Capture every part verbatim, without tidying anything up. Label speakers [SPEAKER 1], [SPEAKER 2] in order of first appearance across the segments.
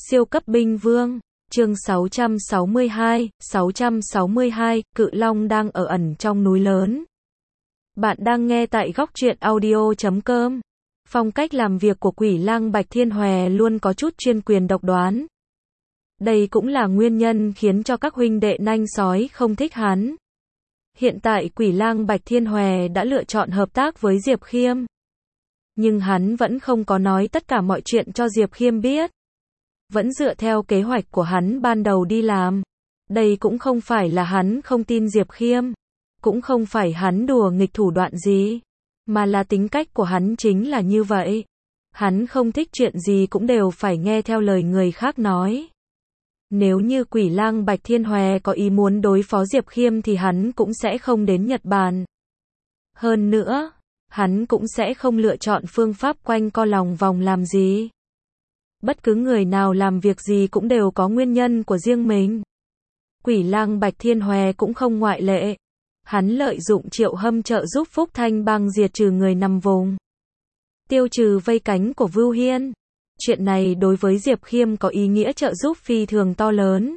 [SPEAKER 1] Siêu cấp binh vương, chương sáu trăm sáu mươi hai, sáu trăm sáu mươi hai, Cự Long đang ở ẩn trong núi lớn. Bạn đang nghe tại góc truyện audio chấm com. Phong cách làm việc của Quỷ Lang Bạch Thiên Hòe luôn có chút chuyên quyền độc đoán. Đây cũng là nguyên nhân khiến cho các huynh đệ nanh sói không thích hắn. Hiện tại Quỷ Lang Bạch Thiên Hòe đã lựa chọn hợp tác với Diệp Khiêm. Nhưng hắn vẫn không có nói tất cả mọi chuyện cho Diệp Khiêm biết. Vẫn dựa theo kế hoạch của hắn ban đầu đi làm. Đây cũng không phải là hắn không tin Diệp Khiêm. Cũng không phải hắn đùa nghịch thủ đoạn gì. Mà là tính cách của hắn chính là như vậy. Hắn không thích chuyện gì cũng đều phải nghe theo lời người khác nói. Nếu như Quỷ Lang Bạch Thiên Hòe có ý muốn đối phó Diệp Khiêm thì hắn cũng sẽ không đến Nhật Bản. Hơn nữa, hắn cũng sẽ không lựa chọn phương pháp quanh co lòng vòng làm gì. Bất cứ người nào làm việc gì cũng đều có nguyên nhân của riêng mình. Quỷ Lang Bạch Thiên Hòe cũng không ngoại lệ. Hắn lợi dụng Triệu Hâm trợ giúp Phúc Thanh Bang diệt trừ người nằm vùng. Tiêu trừ vây cánh của Vưu Hiên. Chuyện này đối với Diệp Khiêm có ý nghĩa trợ giúp phi thường to lớn.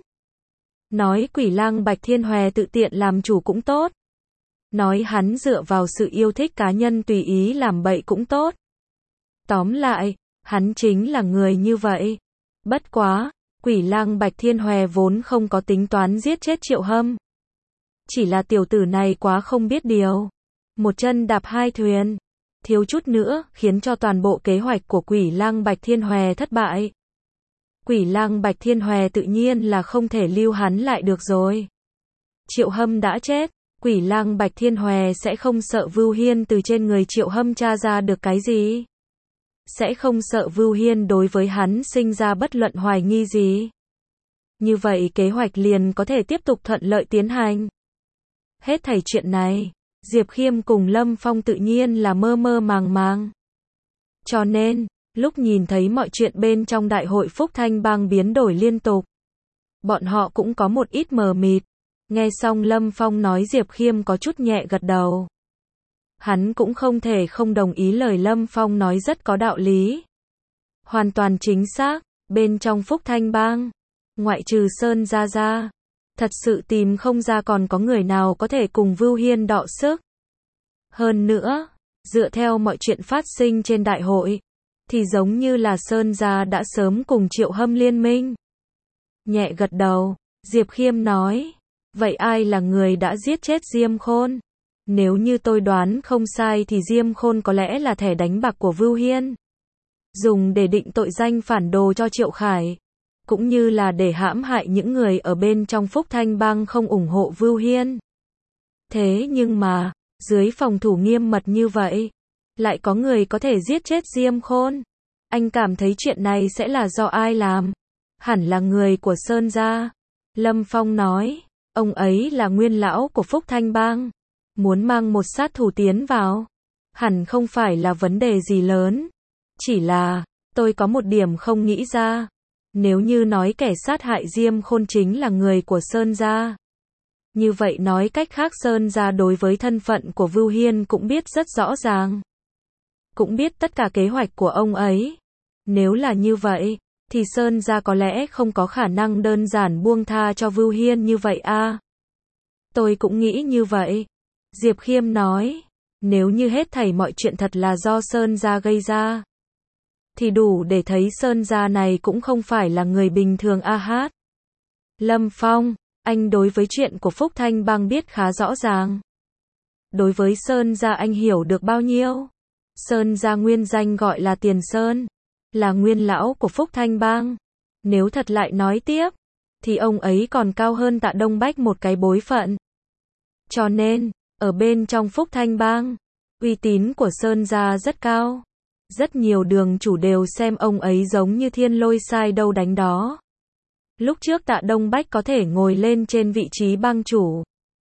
[SPEAKER 1] Nói Quỷ Lang Bạch Thiên Hòe tự tiện làm chủ cũng tốt. Nói hắn dựa vào sự yêu thích cá nhân tùy ý làm bậy cũng tốt. Tóm lại, hắn chính là người như vậy. Bất quá, Quỷ Lang Bạch Thiên Hòe vốn không có tính toán giết chết Triệu Hâm. Chỉ là tiểu tử này quá không biết điều. Một chân đạp hai thuyền. Thiếu chút nữa, khiến cho toàn bộ kế hoạch của Quỷ Lang Bạch Thiên Hòe thất bại. Quỷ Lang Bạch Thiên Hòe tự nhiên là không thể lưu hắn lại được rồi. Triệu Hâm đã chết, Quỷ Lang Bạch Thiên Hòe sẽ không sợ Vưu Hiên từ trên người Triệu Hâm tra ra được cái gì. Sẽ không sợ Vưu Hiên đối với hắn sinh ra bất luận hoài nghi gì. Như vậy kế hoạch liền có thể tiếp tục thuận lợi tiến hành. Hết thảy chuyện này, Diệp Khiêm cùng Lâm Phong tự nhiên là mơ mơ màng màng. Cho nên, lúc nhìn thấy mọi chuyện bên trong đại hội Phúc Thanh Bang biến đổi liên tục, bọn họ cũng có một ít mờ mịt. Nghe xong Lâm Phong nói Diệp Khiêm có chút nhẹ gật đầu. Hắn cũng không thể không đồng ý lời Lâm Phong nói rất có đạo lý. Hoàn toàn chính xác, bên trong Phúc Thanh Bang, ngoại trừ Sơn Gia Gia, thật sự tìm không ra còn có người nào có thể cùng Vưu Hiên đọ sức. Hơn nữa, dựa theo mọi chuyện phát sinh trên đại hội, thì giống như là Sơn Gia đã sớm cùng Triệu Hâm liên minh. Nhẹ gật đầu, Diệp Khiêm nói, vậy ai là người đã giết chết Diêm Khôn? Nếu như tôi đoán không sai thì Diêm Khôn có lẽ là thẻ đánh bạc của Vưu Hiên. Dùng để định tội danh phản đồ cho Triệu Khải. Cũng như là để hãm hại những người ở bên trong Phúc Thanh Bang không ủng hộ Vưu Hiên. Thế nhưng mà, dưới phòng thủ nghiêm mật như vậy, lại có người có thể giết chết Diêm Khôn. Anh cảm thấy chuyện này sẽ là do ai làm? Hẳn là người của Sơn Gia. Lâm Phong nói, ông ấy là nguyên lão của Phúc Thanh Bang. Muốn mang một sát thủ tiến vào, hẳn không phải là vấn đề gì lớn. Chỉ là, tôi có một điểm không nghĩ ra. Nếu như nói kẻ sát hại Diêm Khôn chính là người của Sơn Gia, như vậy nói cách khác Sơn Gia đối với thân phận của Vưu Hiên cũng biết rất rõ ràng. Cũng biết tất cả kế hoạch của ông ấy. Nếu là như vậy, thì Sơn Gia có lẽ không có khả năng đơn giản buông tha cho Vưu Hiên như vậy a. À? Tôi cũng nghĩ như vậy. Diệp Khiêm nói, nếu như hết thảy mọi chuyện thật là do Sơn Gia gây ra, thì đủ để thấy Sơn Gia này cũng không phải là người bình thường a hát. Lâm Phong, anh đối với chuyện của Phúc Thanh Bang biết khá rõ ràng. Đối với Sơn Gia anh hiểu được bao nhiêu? Sơn Gia nguyên danh gọi là Tiền Sơn, là nguyên lão của Phúc Thanh Bang. Nếu thật lại nói tiếp, thì ông ấy còn cao hơn Tạ Đông Bách một cái bối phận. Cho nên, ở bên trong Phúc Thanh Bang, uy tín của Sơn Gia rất cao. Rất nhiều đường chủ đều xem ông ấy giống như thiên lôi sai đâu đánh đó. Lúc trước Tạ Đông Bách có thể ngồi lên trên vị trí bang chủ,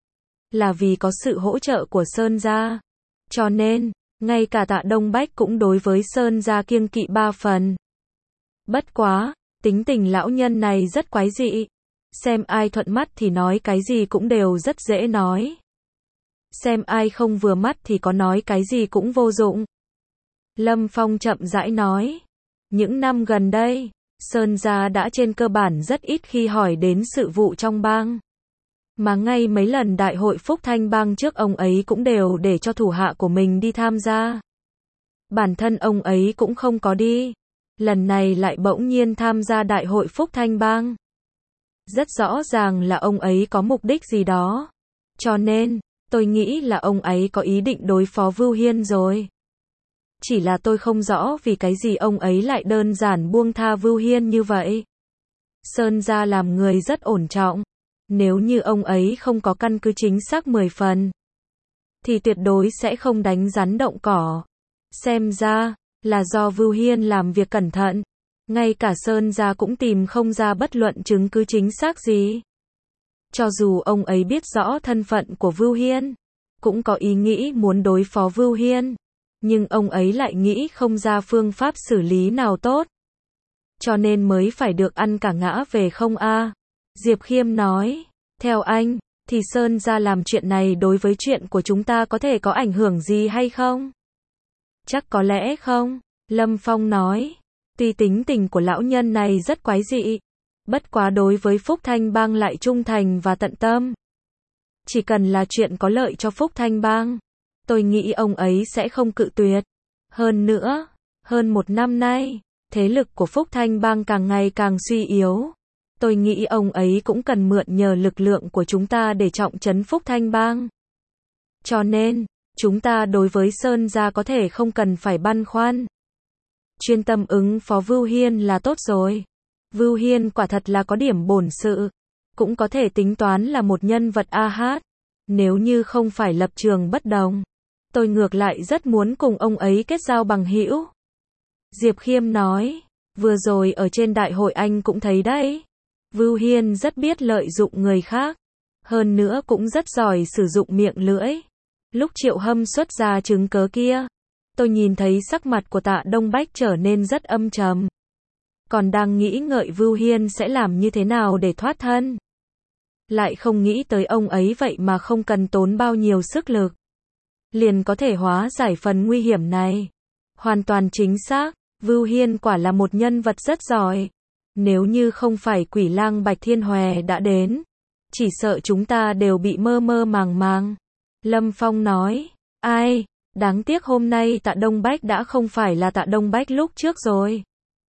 [SPEAKER 1] là vì có sự hỗ trợ của Sơn Gia. Cho nên, ngay cả Tạ Đông Bách cũng đối với Sơn Gia kiêng kỵ ba phần. Bất quá, tính tình lão nhân này rất quái dị. Xem ai thuận mắt thì nói cái gì cũng đều rất dễ nói. Xem ai không vừa mắt thì có nói cái gì cũng vô dụng. Lâm Phong chậm rãi nói, những năm gần đây, Sơn gia đã trên cơ bản rất ít khi hỏi đến sự vụ trong bang. Mà ngay mấy lần đại hội Phúc Thanh bang trước ông ấy cũng đều để cho thủ hạ của mình đi tham gia. Bản thân ông ấy cũng không có đi. Lần này lại bỗng nhiên tham gia đại hội Phúc Thanh bang. Rất rõ ràng là ông ấy có mục đích gì đó. Cho nên, tôi nghĩ là ông ấy có ý định đối phó Vưu Hiên rồi. Chỉ là tôi không rõ vì cái gì ông ấy lại đơn giản buông tha Vưu Hiên như vậy. Sơn gia làm người rất ổn trọng. Nếu như ông ấy không có căn cứ chính xác mười phần, thì tuyệt đối sẽ không đánh rắn động cỏ. Xem ra, là do Vưu Hiên làm việc cẩn thận. Ngay cả Sơn gia cũng tìm không ra bất luận chứng cứ chính xác gì. Cho dù ông ấy biết rõ thân phận của Vưu Hiên, cũng có ý nghĩ muốn đối phó Vưu Hiên, nhưng ông ấy lại nghĩ không ra phương pháp xử lý nào tốt. Cho nên mới phải được ăn cả ngã về không a. Diệp Khiêm nói, theo anh, thì Sơn gia làm chuyện này đối với chuyện của chúng ta có thể có ảnh hưởng gì hay không? Chắc có lẽ không, Lâm Phong nói. Tuy tính tình của lão nhân này rất quái dị, bất quá đối với Phúc Thanh bang lại trung thành và tận tâm. Chỉ cần là chuyện có lợi cho Phúc Thanh bang, tôi nghĩ ông ấy sẽ không cự tuyệt. Hơn nữa, hơn một năm nay, thế lực của Phúc Thanh bang càng ngày càng suy yếu. Tôi nghĩ ông ấy cũng cần mượn nhờ lực lượng của chúng ta để trọng trấn Phúc Thanh bang. Cho nên, chúng ta đối với Sơn gia có thể không cần phải băn khoăn. Chuyên tâm ứng phó Vưu Hiên là tốt rồi. Vưu Hiên quả thật là có điểm bổn sự. Cũng có thể tính toán là một nhân vật a hát. Nếu như không phải lập trường bất đồng, tôi ngược lại rất muốn cùng ông ấy kết giao bằng hữu. Diệp Khiêm nói, vừa rồi ở trên đại hội anh cũng thấy đấy. Vưu Hiên rất biết lợi dụng người khác. Hơn nữa cũng rất giỏi sử dụng miệng lưỡi. Lúc Triệu Hâm xuất ra chứng cớ kia, tôi nhìn thấy sắc mặt của Tạ Đông Bách trở nên rất âm trầm. Còn đang nghĩ ngợi Vưu Hiên sẽ làm như thế nào để thoát thân. Lại không nghĩ tới ông ấy vậy mà không cần tốn bao nhiêu sức lực, liền có thể hóa giải phần nguy hiểm này. Hoàn toàn chính xác, Vưu Hiên quả là một nhân vật rất giỏi. Nếu như không phải Quỷ Lang Bạch Thiên Hòe đã đến, chỉ sợ chúng ta đều bị mơ mơ màng màng. Lâm Phong nói, ai, đáng tiếc hôm nay Tạ Đông Bách đã không phải là Tạ Đông Bách lúc trước rồi.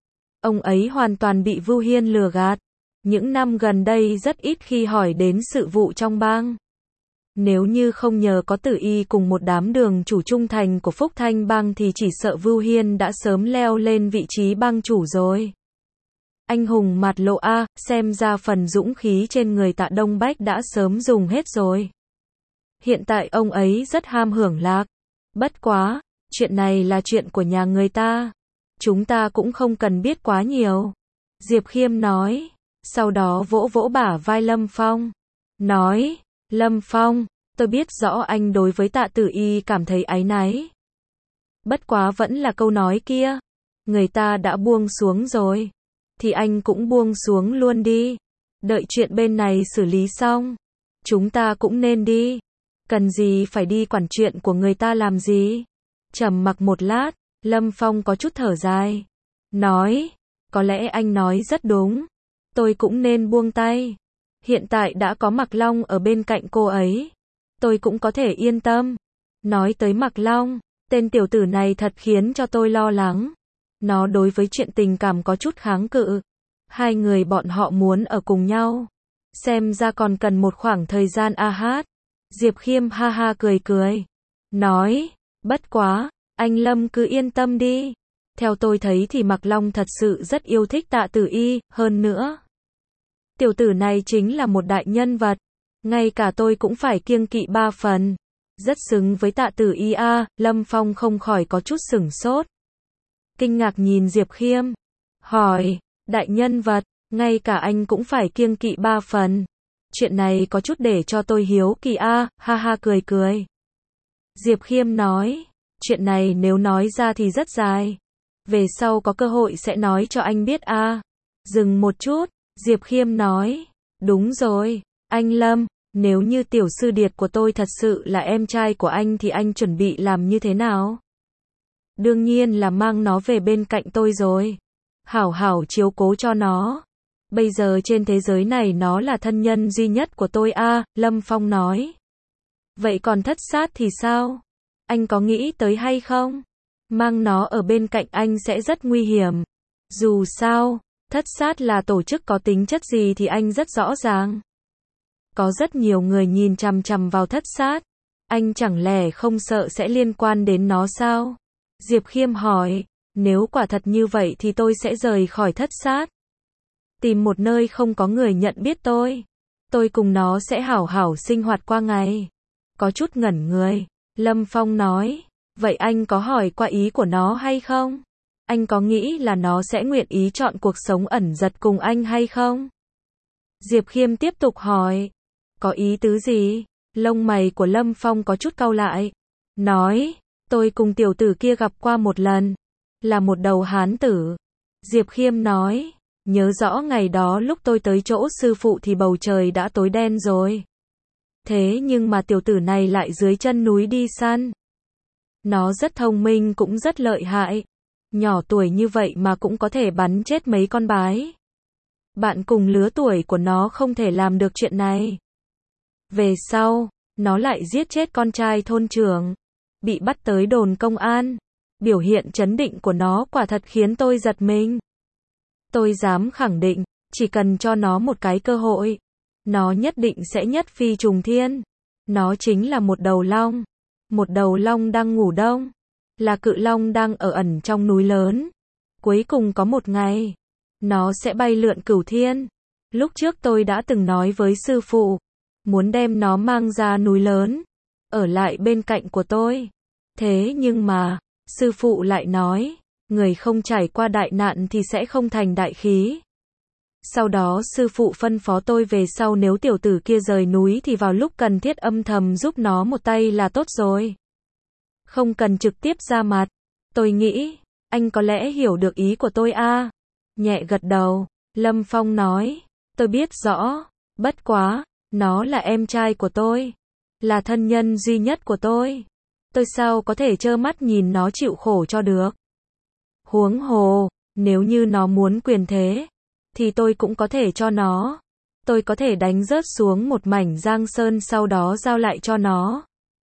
[SPEAKER 1] Ông ấy hoàn toàn bị Vưu Hiên lừa gạt. Những năm gần đây rất ít khi hỏi đến sự vụ trong bang. Nếu như không nhờ có Tử Y cùng một đám đường chủ trung thành của Phúc Thanh bang thì chỉ sợ Vưu Hiên đã sớm leo lên vị trí bang chủ rồi. Anh hùng mặt lộ a, xem ra phần dũng khí trên người Tạ Đông Bách đã sớm dùng hết rồi. Hiện tại ông ấy rất ham hưởng lạc. Bất quá, chuyện này là chuyện của nhà người ta. Chúng ta cũng không cần biết quá nhiều. Diệp Khiêm nói, sau đó vỗ vỗ bả vai Lâm Phong. Nói, Lâm Phong, tôi biết rõ anh đối với Tạ Tử Y cảm thấy áy náy. Bất quá vẫn là câu nói kia. Người ta đã buông xuống rồi. Thì anh cũng buông xuống luôn đi. Đợi chuyện bên này xử lý xong, chúng ta cũng nên đi. Cần gì phải đi quản chuyện của người ta làm gì? Trầm mặc một lát, Lâm Phong có chút thở dài. Nói, có lẽ anh nói rất đúng. Tôi cũng nên buông tay. Hiện tại đã có Mạc Long ở bên cạnh cô ấy. Tôi cũng có thể yên tâm. Nói tới Mạc Long, tên tiểu tử này thật khiến cho tôi lo lắng. Nó đối với chuyện tình cảm có chút kháng cự. Hai người bọn họ muốn ở cùng nhau. Xem ra còn cần một khoảng thời gian a hát. Diệp Khiêm ha ha cười cười. Nói, bất quá, anh Lâm cứ yên tâm đi. Theo tôi thấy thì Mạc Long thật sự rất yêu thích Tạ Tử Y, hơn nữa. Tiểu tử này chính là một đại nhân vật. Ngay cả tôi cũng phải kiêng kỵ ba phần. Rất xứng với Tạ Tử Y a. Lâm Phong không khỏi có chút sửng sốt. Kinh ngạc nhìn Diệp Khiêm. Hỏi, đại nhân vật, ngay cả anh cũng phải kiêng kỵ ba phần. Chuyện này có chút để cho tôi hiếu kỳ a. Ha ha cười cười. Diệp Khiêm nói, chuyện này nếu nói ra thì rất dài. Về sau có cơ hội sẽ nói cho anh biết a. Dừng một chút, Diệp Khiêm nói, đúng rồi, anh Lâm, nếu như tiểu sư điệt của tôi thật sự là em trai của anh thì anh chuẩn bị làm như thế nào? Đương nhiên là mang nó về bên cạnh tôi rồi. hảo hảo chiếu cố cho nó. Bây giờ trên thế giới này nó là thân nhân duy nhất của tôi a, Lâm Phong nói. Vậy còn thất sát thì sao? Anh có nghĩ tới hay không? Mang nó ở bên cạnh anh sẽ rất nguy hiểm. Dù sao, thất sát là tổ chức có tính chất gì thì anh rất rõ ràng. Có rất nhiều người nhìn chằm chằm vào thất sát. Anh chẳng lẽ không sợ sẽ liên quan đến nó sao? Diệp Khiêm hỏi, nếu quả thật như vậy thì tôi sẽ rời khỏi thất sát. Tìm một nơi không có người nhận biết tôi. Tôi cùng nó sẽ hảo hảo sinh hoạt qua ngày. Có chút ngẩn người. Lâm Phong nói, vậy anh có hỏi qua ý của nó hay không? Anh có nghĩ là nó sẽ nguyện ý chọn cuộc sống ẩn dật cùng anh hay không? Diệp Khiêm tiếp tục hỏi, có ý tứ gì? Lông mày của Lâm Phong có chút cau lại. Nói, tôi cùng tiểu tử kia gặp qua một lần. Là một đầu hán tử. Diệp Khiêm nói, nhớ rõ ngày đó lúc tôi tới chỗ sư phụ thì bầu trời đã tối đen rồi. Thế nhưng mà tiểu tử này lại dưới chân núi đi săn. Nó rất thông minh cũng rất lợi hại. Nhỏ tuổi như vậy mà cũng có thể bắn chết mấy con bái. Bạn cùng lứa tuổi của nó không thể làm được chuyện này. Về sau, nó lại giết chết con trai thôn trưởng. Bị bắt tới đồn công an. Biểu hiện trấn định của nó quả thật khiến tôi giật mình. Tôi dám khẳng định, chỉ cần cho nó một cái cơ hội, nó nhất định sẽ nhất phi trùng thiên. Nó chính là một đầu long. Một đầu long đang ngủ đông. Là cự long đang ở ẩn trong núi lớn. Cuối cùng có một ngày, nó sẽ bay lượn cửu thiên. Lúc trước tôi đã từng nói với sư phụ, muốn đem nó mang ra núi lớn, ở lại bên cạnh của tôi. Thế nhưng mà, sư phụ lại nói, người không trải qua đại nạn thì sẽ không thành đại khí. Sau đó sư phụ phân phó tôi về sau nếu tiểu tử kia rời núi thì vào lúc cần thiết âm thầm giúp nó một tay là tốt rồi. Không cần trực tiếp ra mặt. Tôi nghĩ, anh có lẽ hiểu được ý của tôi a. Nhẹ gật đầu, Lâm Phong nói, tôi biết rõ, bất quá, nó là em trai của tôi, là thân nhân duy nhất của tôi. Tôi sao có thể trơ mắt nhìn nó chịu khổ cho được. Huống hồ, nếu như nó muốn quyền thế, thì tôi cũng có thể cho nó. Tôi có thể đánh rớt xuống một mảnh giang sơn sau đó giao lại cho nó.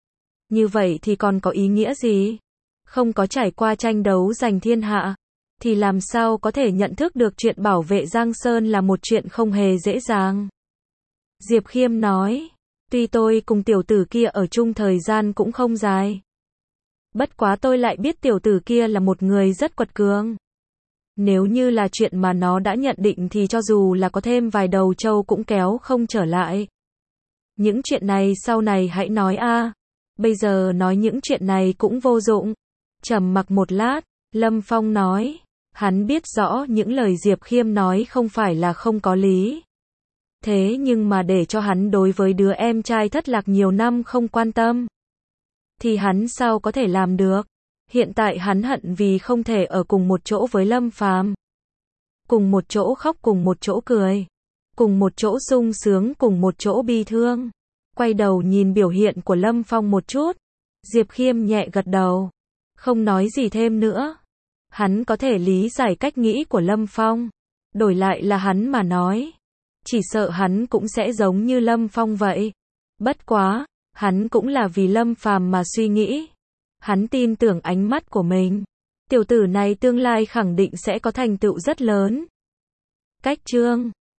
[SPEAKER 1] Như vậy thì còn có ý nghĩa gì? Không có trải qua tranh đấu giành thiên hạ, thì làm sao có thể nhận thức được chuyện bảo vệ Giang Sơn là một chuyện không hề dễ dàng. Diệp Khiêm nói, tuy tôi cùng tiểu tử kia ở chung thời gian cũng không dài. Bất quá tôi lại biết tiểu tử kia là một người rất quật cường. Nếu như là chuyện mà nó đã nhận định thì cho dù là có thêm vài đầu trâu cũng kéo không trở lại. Những chuyện này sau này hãy nói a. Bây giờ nói những chuyện này cũng vô dụng. Trầm mặc một lát, Lâm Phong nói, hắn biết rõ những lời Diệp Khiêm nói không phải là không có lý. Thế nhưng mà để cho hắn đối với đứa em trai thất lạc nhiều năm không quan tâm, thì hắn sao có thể làm được? Hiện tại hắn hận vì không thể ở cùng một chỗ với Lâm Phàm. Cùng một chỗ khóc, cùng một chỗ cười, cùng một chỗ sung sướng, cùng một chỗ bi thương. Quay đầu nhìn biểu hiện của Lâm Phong một chút, Diệp Khiêm nhẹ gật đầu, không nói gì thêm nữa. Hắn có thể lý giải cách nghĩ của Lâm Phong, đổi lại là hắn mà nói, chỉ sợ hắn cũng sẽ giống như Lâm Phong vậy. Bất quá, hắn cũng là vì Lâm Phàm mà suy nghĩ. Hắn tin tưởng ánh mắt của mình. Tiểu tử này tương lai khẳng định sẽ có thành tựu rất lớn. Cách chương